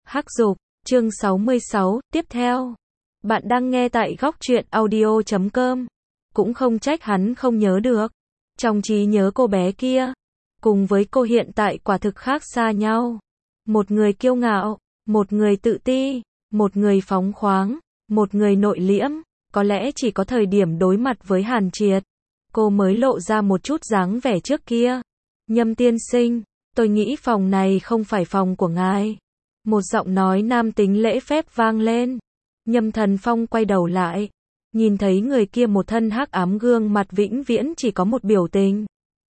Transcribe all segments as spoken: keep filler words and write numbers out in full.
Hắc Dục, chương sáu mươi sáu, tiếp theo. Bạn đang nghe tại góc truyện audio chấm com. Cũng không trách hắn không nhớ được. Trong trí nhớ cô bé kia, cùng với cô hiện tại quả thực khác xa nhau. Một người kiêu ngạo, một người tự ti, một người phóng khoáng, một người nội liễm. Có lẽ chỉ có thời điểm đối mặt với Hàn Triệt, cô mới lộ ra một chút dáng vẻ trước kia. Nhâm tiên sinh, tôi nghĩ phòng này không phải phòng của ngài. Một giọng nói nam tính lễ phép vang lên. Nhâm Thần Phong quay đầu lại, nhìn thấy người kia một thân hắc ám, gương mặt vĩnh viễn chỉ có một biểu tình.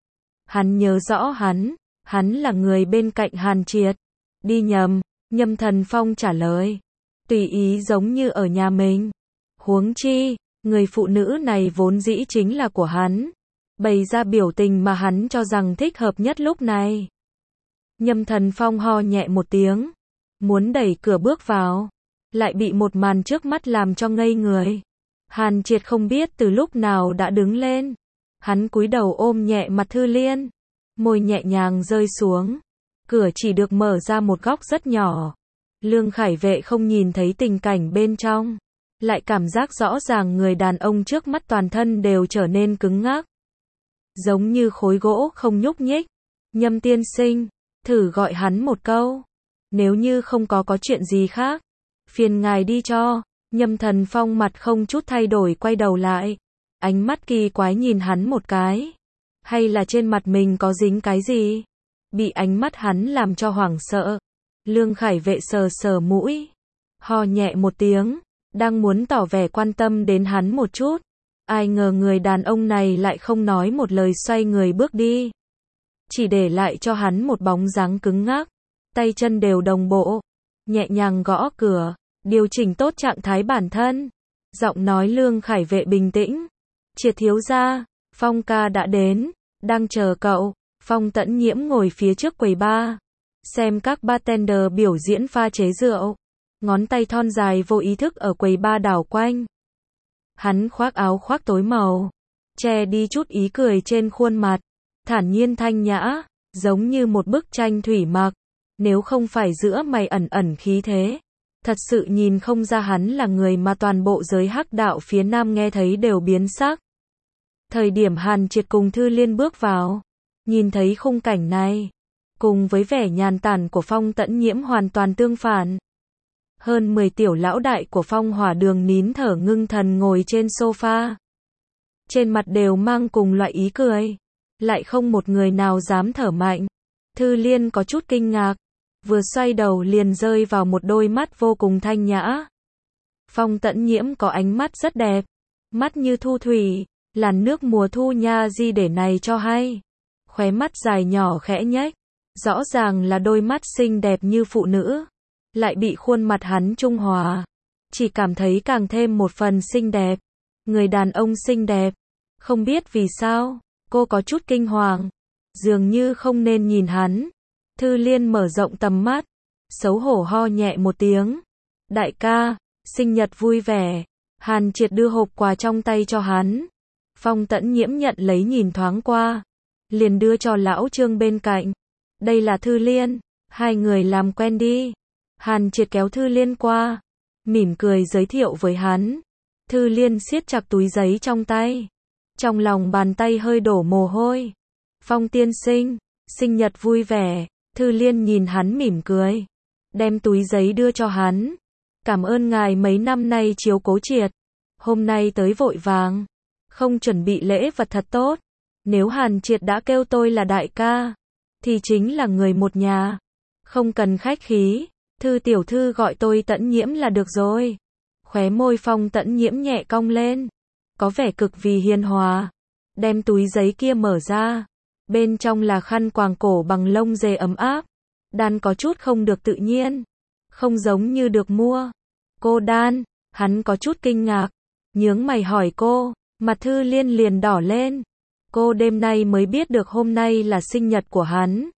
Hắn nhớ rõ hắn, hắn là người bên cạnh Hàn Triệt. Đi nhầm, Nhâm Thần Phong trả lời. Tùy ý giống như ở nhà mình. Huống chi, người phụ nữ này vốn dĩ chính là của hắn. Bày ra biểu tình mà hắn cho rằng thích hợp nhất lúc này. Nhâm Thần Phong ho nhẹ một tiếng, muốn đẩy cửa bước vào, lại bị một màn trước mắt làm cho ngây người. Hàn Triệt không biết từ lúc nào đã đứng lên. Hắn cúi đầu ôm nhẹ mặt Thư Liên, môi nhẹ nhàng rơi xuống. Cửa chỉ được mở ra một góc rất nhỏ. Lương Khải Vệ không nhìn thấy tình cảnh bên trong, lại cảm giác rõ ràng người đàn ông trước mắt toàn thân đều trở nên cứng ngắc, giống như khối gỗ không nhúc nhích. Nhâm tiên sinh, thử gọi hắn một câu. Nếu như không có có chuyện gì khác, phiền ngài đi cho. Nhâm Thần Phong mặt không chút thay đổi quay đầu lại, ánh mắt kỳ quái nhìn hắn một cái. Hay là trên mặt mình có dính cái gì? Bị ánh mắt hắn làm cho hoảng sợ. Lương Khải Vệ sờ sờ mũi, ho nhẹ một tiếng, đang muốn tỏ vẻ quan tâm đến hắn một chút. Ai ngờ người đàn ông này lại không nói một lời, xoay người bước đi, chỉ để lại cho hắn một bóng dáng cứng ngắc, tay chân đều đồng bộ, nhẹ nhàng gõ cửa, điều chỉnh tốt trạng thái bản thân. Giọng nói Lương Khải Vệ bình tĩnh. Triệt thiếu gia, Phong ca đã đến, đang chờ cậu. Phong Tẫn Nhiễm ngồi phía trước quầy bar, xem các bartender biểu diễn pha chế rượu. Ngón tay thon dài vô ý thức ở quầy bar đảo quanh. Hắn khoác áo khoác tối màu, che đi chút ý cười trên khuôn mặt, thản nhiên thanh nhã, giống như một bức tranh thủy mặc. Nếu không phải giữa mày ẩn ẩn khí thế, thật sự nhìn không ra hắn là người mà toàn bộ giới hắc đạo phía Nam nghe thấy đều biến sắc. Thời điểm Hàn Triệt cùng Thư Liên bước vào, nhìn thấy khung cảnh này, cùng với vẻ nhàn tản của Phong Tẫn Nhiễm hoàn toàn tương phản. Hơn mười tiểu lão đại của Phong Hỏa Đường nín thở ngưng thần ngồi trên sofa. Trên mặt đều mang cùng loại ý cười, lại không một người nào dám thở mạnh. Thư Liên có chút kinh ngạc, vừa xoay đầu liền rơi vào một đôi mắt vô cùng thanh nhã. Phong Tẫn Nhiễm có ánh mắt rất đẹp, mắt như thu thủy, làn nước mùa thu nha di để này cho hay. Khóe mắt dài nhỏ khẽ nhếch, rõ ràng là đôi mắt xinh đẹp như phụ nữ, lại bị khuôn mặt hắn trung hòa, chỉ cảm thấy càng thêm một phần xinh đẹp. Người đàn ông xinh đẹp, không biết vì sao, cô có chút kinh hoàng, dường như không nên nhìn hắn. Thư Liên mở rộng tầm mắt, xấu hổ ho nhẹ một tiếng. Đại ca, sinh nhật vui vẻ. Hàn Triệt đưa hộp quà trong tay cho hắn. Phong Tẫn Nhiễm nhận lấy nhìn thoáng qua, liền đưa cho lão Trương bên cạnh. Đây là Thư Liên, hai người làm quen đi. Hàn Triệt kéo Thư Liên qua, mỉm cười giới thiệu với hắn. Thư Liên siết chặt túi giấy trong tay, trong lòng bàn tay hơi đổ mồ hôi. Phong tiên sinh, sinh nhật vui vẻ. Thư Liên nhìn hắn mỉm cười, đem túi giấy đưa cho hắn. Cảm ơn ngài mấy năm nay chiếu cố Triệt. Hôm nay tới vội vàng, không chuẩn bị lễ vật thật tốt. Nếu Hàn Triệt đã kêu tôi là đại ca, thì chính là người một nhà. Không cần khách khí, Thư tiểu thư gọi tôi Tẫn Nhiễm là được rồi. Khóe môi Phong Tẫn Nhiễm nhẹ cong lên, có vẻ cực vì hiền hòa. Đem túi giấy kia mở ra, bên trong là khăn quàng cổ bằng lông dê ấm áp. Đan có chút không được tự nhiên, không giống như được mua. Cô Đan, hắn có chút kinh ngạc, nhướng mày hỏi cô. Mặt Thư Liên liền đỏ lên. Cô đêm nay mới biết được hôm nay là sinh nhật của hắn,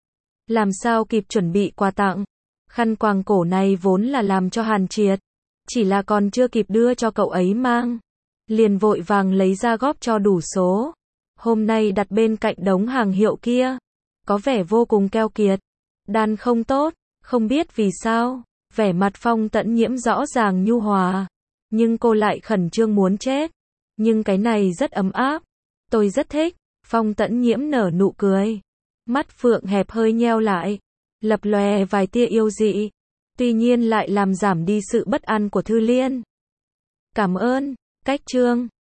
làm sao kịp chuẩn bị quà tặng. Khăn quàng cổ này vốn là làm cho Hàn Triệt, chỉ là còn chưa kịp đưa cho cậu ấy mang, liền vội vàng lấy ra góp cho đủ số. Hôm nay đặt bên cạnh đống hàng hiệu kia, có vẻ vô cùng keo kiệt. Đan không tốt, không biết vì sao, Vẻ mặt Phong Tẫn Nhiễm rõ ràng nhu hòa, nhưng cô lại khẩn trương muốn chết. Nhưng cái này rất ấm áp. Tôi rất thích. Phong Tẫn Nhiễm nở nụ cười. Mắt phượng hẹp hơi nheo lại, lập lòe vài tia yêu dị. Tuy nhiên lại làm giảm đi sự bất an của Thư Liên. Cảm ơn. Cách chương